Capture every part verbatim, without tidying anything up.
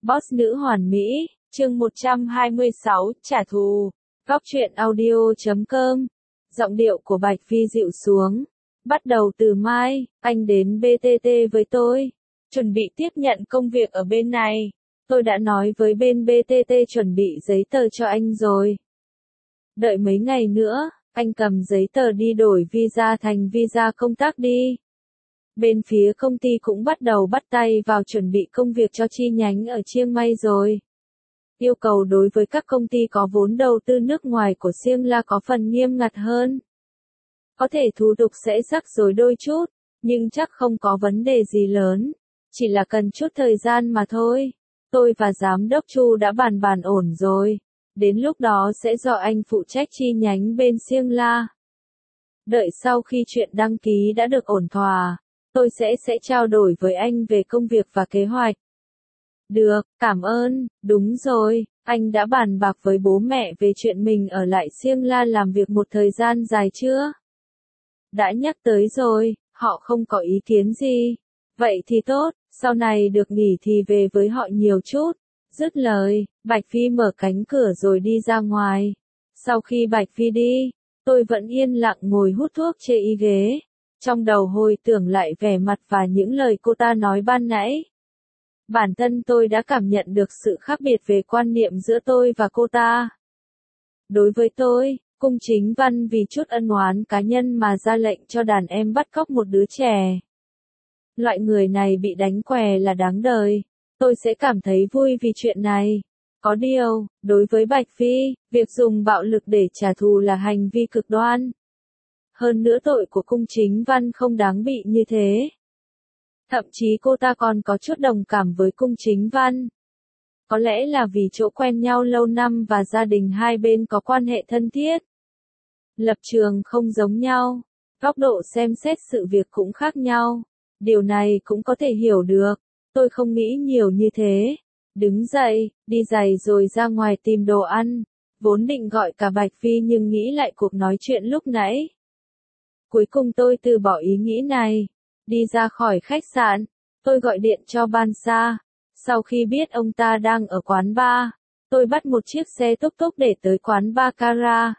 Boss nữ hoàn mỹ, chương một trăm hai mươi sáu, trả thù. Góc truyện audio chấm com. Giọng điệu của Bạch Phi dịu xuống. Bắt đầu từ mai, anh đến bê tê tê với tôi. Chuẩn bị tiếp nhận công việc ở bên này. Tôi đã nói với bên bê tê tê chuẩn bị giấy tờ cho anh rồi. Đợi mấy ngày nữa, anh cầm giấy tờ đi đổi visa thành visa công tác đi. Bên phía công ty cũng bắt đầu bắt tay vào chuẩn bị công việc cho chi nhánh ở Chiang Mai rồi. Yêu cầu đối với các công ty có vốn đầu tư nước ngoài của Siêng La có phần nghiêm ngặt hơn. Có thể thủ tục sẽ rắc rối đôi chút, nhưng chắc không có vấn đề gì lớn. Chỉ là cần chút thời gian mà thôi. Tôi và Giám đốc Chu đã bàn bàn ổn rồi. Đến lúc đó sẽ do anh phụ trách chi nhánh bên Siêng La. Đợi sau khi chuyện đăng ký đã được ổn thỏa, tôi sẽ sẽ trao đổi với anh về công việc và kế hoạch. Được, cảm ơn, đúng rồi, anh đã bàn bạc với bố mẹ về chuyện mình ở lại Siêng La làm việc một thời gian dài chưa? Đã nhắc tới rồi, họ không có ý kiến gì. Vậy thì tốt, sau này được nghỉ thì về với họ nhiều chút. Dứt lời, Bạch Phi mở cánh cửa rồi đi ra ngoài. Sau khi Bạch Phi đi, tôi vẫn yên lặng ngồi hút thuốc chê y ghế. Trong đầu hồi tưởng lại vẻ mặt và những lời cô ta nói ban nãy. Bản thân tôi đã cảm nhận được sự khác biệt về quan niệm giữa tôi và cô ta. Đối với tôi, Cung Chính Văn vì chút ân oán cá nhân mà ra lệnh cho đàn em bắt cóc một đứa trẻ. Loại người này bị đánh què là đáng đời. Tôi sẽ cảm thấy vui vì chuyện này. Có điều, đối với Bạch Phi, việc dùng bạo lực để trả thù là hành vi cực đoan. Hơn nữa tội của Cung Chính Văn không đáng bị như thế. Thậm chí cô ta còn có chút đồng cảm với Cung Chính Văn. Có lẽ là vì chỗ quen nhau lâu năm và gia đình hai bên có quan hệ thân thiết. Lập trường không giống nhau, góc độ xem xét sự việc cũng khác nhau. Điều này cũng có thể hiểu được. Tôi không nghĩ nhiều như thế. Đứng dậy, đi giày rồi ra ngoài tìm đồ ăn. Vốn định gọi cả Bạch Phi nhưng nghĩ lại cuộc nói chuyện lúc nãy. Cuối cùng tôi từ bỏ ý nghĩ này. Đi ra khỏi khách sạn, tôi gọi điện cho Ban Sa. Sau khi biết ông ta đang ở quán bar, tôi bắt một chiếc xe túc túc để tới quán bar Cara.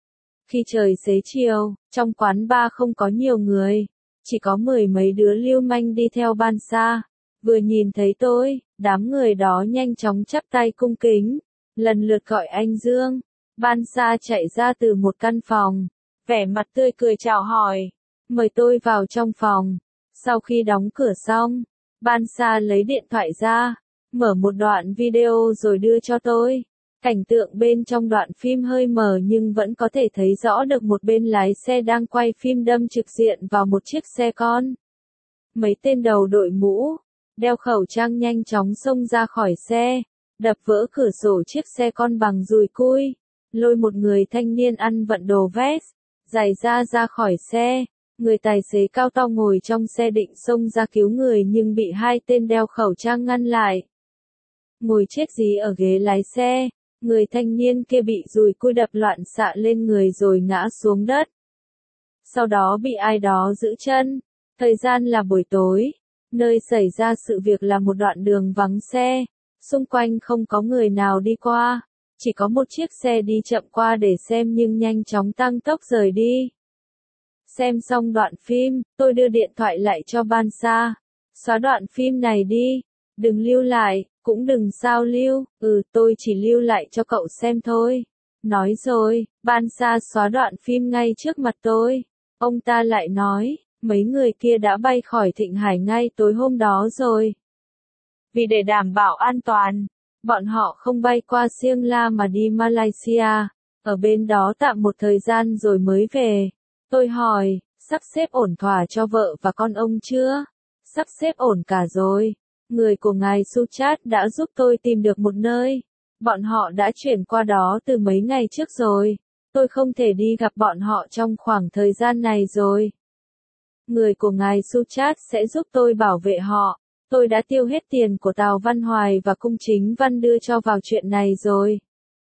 Khi trời xế chiều, trong quán bar không có nhiều người, chỉ có mười mấy đứa lưu manh đi theo Ban Sa. Vừa nhìn thấy tôi, đám người đó nhanh chóng chắp tay cung kính, lần lượt gọi anh Dương. Ban Sa chạy ra từ một căn phòng, vẻ mặt tươi cười chào hỏi, mời tôi vào trong phòng. Sau khi đóng cửa xong, Ban Sa lấy điện thoại ra, mở một đoạn video rồi đưa cho tôi. Cảnh tượng bên trong đoạn phim hơi mờ nhưng vẫn có thể thấy rõ được một bên lái xe đang quay phim đâm trực diện vào một chiếc xe con. Mấy tên đầu đội mũ, đeo khẩu trang nhanh chóng xông ra khỏi xe, đập vỡ cửa sổ chiếc xe con bằng dùi cui, lôi một người thanh niên ăn vận đồ vest, giày da ra khỏi xe. Người tài xế cao to ngồi trong xe định xông ra cứu người nhưng bị hai tên đeo khẩu trang ngăn lại. Ngồi chết gì ở ghế lái xe, người thanh niên kia bị dùi cui đập loạn xạ lên người rồi ngã xuống đất. Sau đó bị ai đó giữ chân. Thời gian là buổi tối. Nơi xảy ra sự việc là một đoạn đường vắng xe. Xung quanh không có người nào đi qua. Chỉ có một chiếc xe đi chậm qua để xem nhưng nhanh chóng tăng tốc rời đi. Xem xong đoạn phim, tôi đưa điện thoại lại cho Ban Sa. Xóa đoạn phim này đi. Đừng lưu lại, cũng đừng sao lưu. Ừ, tôi chỉ lưu lại cho cậu xem thôi. Nói rồi, Ban Sa xóa đoạn phim ngay trước mặt tôi. Ông ta lại nói, mấy người kia đã bay khỏi Thịnh Hải ngay tối hôm đó rồi. Vì để đảm bảo an toàn, bọn họ không bay qua Siêng La mà đi Malaysia. Ở bên đó tạm một thời gian rồi mới về. Tôi hỏi, sắp xếp ổn thỏa cho vợ và con ông chưa? Sắp xếp ổn cả rồi. Người của ngài Suchat đã giúp tôi tìm được một nơi. Bọn họ đã chuyển qua đó từ mấy ngày trước rồi. Tôi không thể đi gặp bọn họ trong khoảng thời gian này rồi. Người của ngài Suchat sẽ giúp tôi bảo vệ họ. Tôi đã tiêu hết tiền của Tào Văn Hoài và Cung Chính Văn đưa cho vào chuyện này rồi.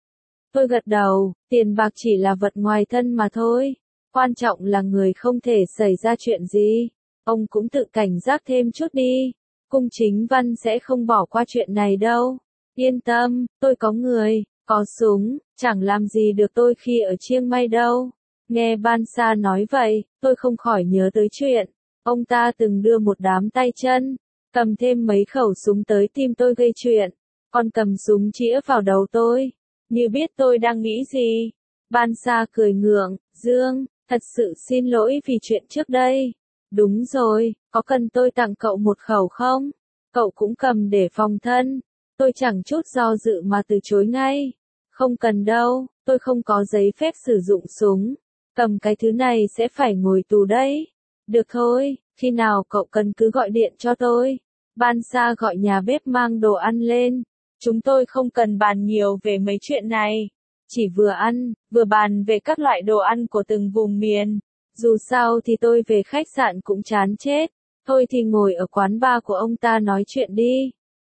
Tôi gật đầu, tiền bạc chỉ là vật ngoài thân mà thôi. Quan trọng là người không thể xảy ra chuyện gì. Ông cũng tự cảnh giác thêm chút đi. Cung Chính Văn sẽ không bỏ qua chuyện này đâu. Yên tâm, tôi có người, có súng, chẳng làm gì được tôi khi ở Chiang Mai đâu. Nghe Ban Sa nói vậy, tôi không khỏi nhớ tới chuyện. Ông ta từng đưa một đám tay chân, cầm thêm mấy khẩu súng tới tìm tôi gây chuyện. Còn cầm súng chĩa vào đầu tôi. Như biết tôi đang nghĩ gì. Ban Sa cười ngượng, Dương, thật sự xin lỗi vì chuyện trước đây. Đúng rồi, có cần tôi tặng cậu một khẩu không? Cậu cũng cầm để phòng thân. Tôi chẳng chút do dự mà từ chối ngay. Không cần đâu, tôi không có giấy phép sử dụng súng. Cầm cái thứ này sẽ phải ngồi tù đấy. Được thôi, khi nào cậu cần cứ gọi điện cho tôi. Ban Sa gọi nhà bếp mang đồ ăn lên. Chúng tôi không cần bàn nhiều về mấy chuyện này. Chỉ vừa ăn, vừa bàn về các loại đồ ăn của từng vùng miền. Dù sao thì tôi về khách sạn cũng chán chết. Thôi thì ngồi ở quán bar của ông ta nói chuyện đi.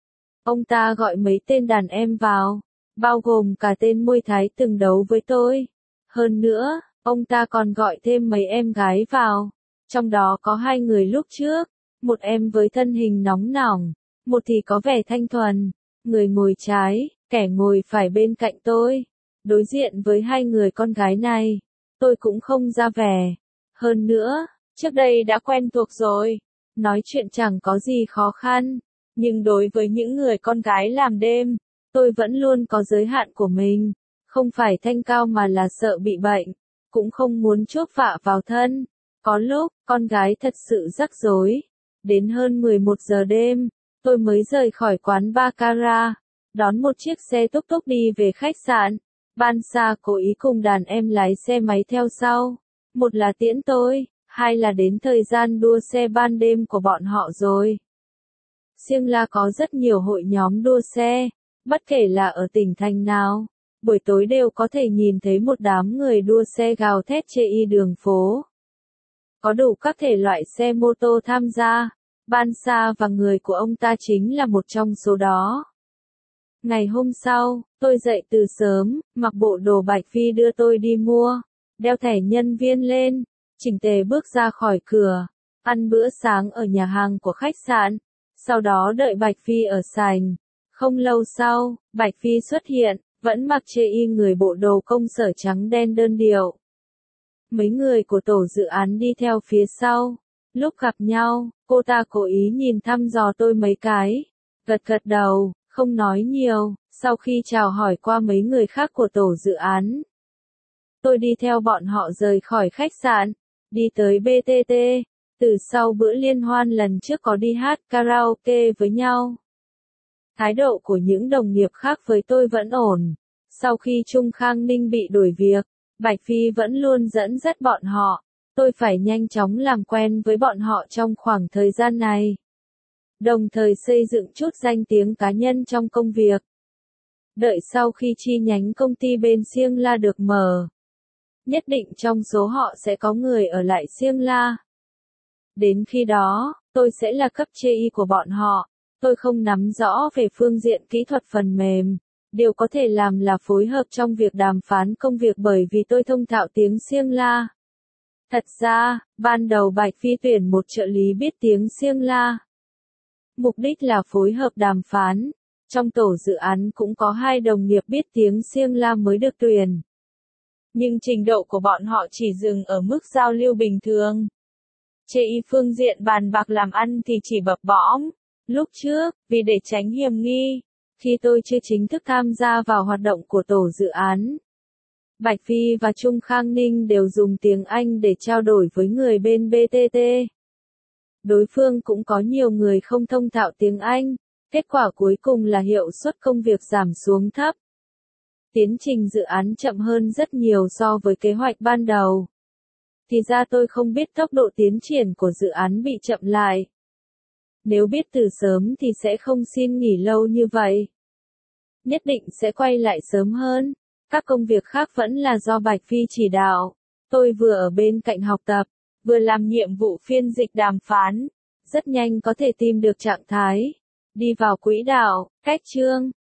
Ông ta gọi mấy tên đàn em vào, bao gồm cả tên môi Thái từng đấu với tôi. Hơn nữa, ông ta còn gọi thêm mấy em gái vào. Trong đó có hai người lúc trước, một em với thân hình nóng nỏng, một thì có vẻ thanh thuần. Người ngồi trái, kẻ ngồi phải bên cạnh tôi. Đối diện với hai người con gái này, tôi cũng không ra vẻ. Hơn nữa, trước đây đã quen thuộc rồi. Nói chuyện chẳng có gì khó khăn. Nhưng đối với những người con gái làm đêm, tôi vẫn luôn có giới hạn của mình. Không phải thanh cao mà là sợ bị bệnh. Cũng không muốn chuốc vạ vào thân. Có lúc, con gái thật sự rắc rối. Đến hơn mười một giờ đêm, tôi mới rời khỏi quán baccarat, đón một chiếc xe túc túc đi về khách sạn. Ban Sa cố ý cùng đàn em lái xe máy theo sau. Một là tiễn tôi, hai là đến thời gian đua xe ban đêm của bọn họ rồi. Siêng La có rất nhiều hội nhóm đua xe, bất kể là ở tỉnh thành nào, buổi tối đều có thể nhìn thấy một đám người đua xe gào thét chê y đường phố. Có đủ các thể loại xe mô tô tham gia, Ban Sa và người của ông ta chính là một trong số đó. Ngày hôm sau, tôi dậy từ sớm, mặc bộ đồ Bạch Phi đưa tôi đi mua, đeo thẻ nhân viên lên, chỉnh tề bước ra khỏi cửa, ăn bữa sáng ở nhà hàng của khách sạn, sau đó đợi Bạch Phi ở sảnh. Không lâu sau, Bạch Phi xuất hiện, vẫn mặc chê y người bộ đồ công sở trắng đen đơn điệu. Mấy người của tổ dự án đi theo phía sau. Lúc gặp nhau, cô ta cố ý nhìn thăm dò tôi mấy cái, gật gật đầu, không nói nhiều. Sau khi chào hỏi qua mấy người khác của tổ dự án, tôi đi theo bọn họ rời khỏi khách sạn, đi tới bê tê tê. Từ sau bữa liên hoan lần trước có đi hát karaoke với nhau. Thái độ của những đồng nghiệp khác với tôi vẫn ổn. Sau khi Trung Khang Ninh bị đuổi việc, Bạch Phi vẫn luôn dẫn dắt bọn họ. Tôi phải nhanh chóng làm quen với bọn họ trong khoảng thời gian này. Đồng thời xây dựng chút danh tiếng cá nhân trong công việc. Đợi sau khi chi nhánh công ty bên Siêng La được mở, nhất định trong số họ sẽ có người ở lại Siêng La. Đến khi đó, tôi sẽ là cấp chê y của bọn họ. Tôi không nắm rõ về phương diện kỹ thuật phần mềm. Điều có thể làm là phối hợp trong việc đàm phán công việc bởi vì tôi thông thạo tiếng Siêng La. Thật ra, ban đầu Bạch Phi tuyển một trợ lý biết tiếng Siêng La. Mục đích là phối hợp đàm phán. Trong tổ dự án cũng có hai đồng nghiệp biết tiếng Siêng La mới được tuyển. Nhưng trình độ của bọn họ chỉ dừng ở mức giao lưu bình thường. Chê y phương diện bàn bạc làm ăn thì chỉ bập bõm. Lúc trước, vì để tránh hiểm nghi, khi tôi chưa chính thức tham gia vào hoạt động của tổ dự án, Bạch Phi và Trung Khang Ninh đều dùng tiếng Anh để trao đổi với người bên bê tê tê. Đối phương cũng có nhiều người không thông thạo tiếng Anh, kết quả cuối cùng là hiệu suất công việc giảm xuống thấp. Tiến trình dự án chậm hơn rất nhiều so với kế hoạch ban đầu. Thì ra tôi không biết tốc độ tiến triển của dự án bị chậm lại. Nếu biết từ sớm thì sẽ không xin nghỉ lâu như vậy. Nhất định sẽ quay lại sớm hơn. Các công việc khác vẫn là do Bạch Phi chỉ đạo. Tôi vừa ở bên cạnh học tập, vừa làm nhiệm vụ phiên dịch đàm phán. Rất nhanh có thể tìm được trạng thái. Đi vào quỹ đạo, cách chương.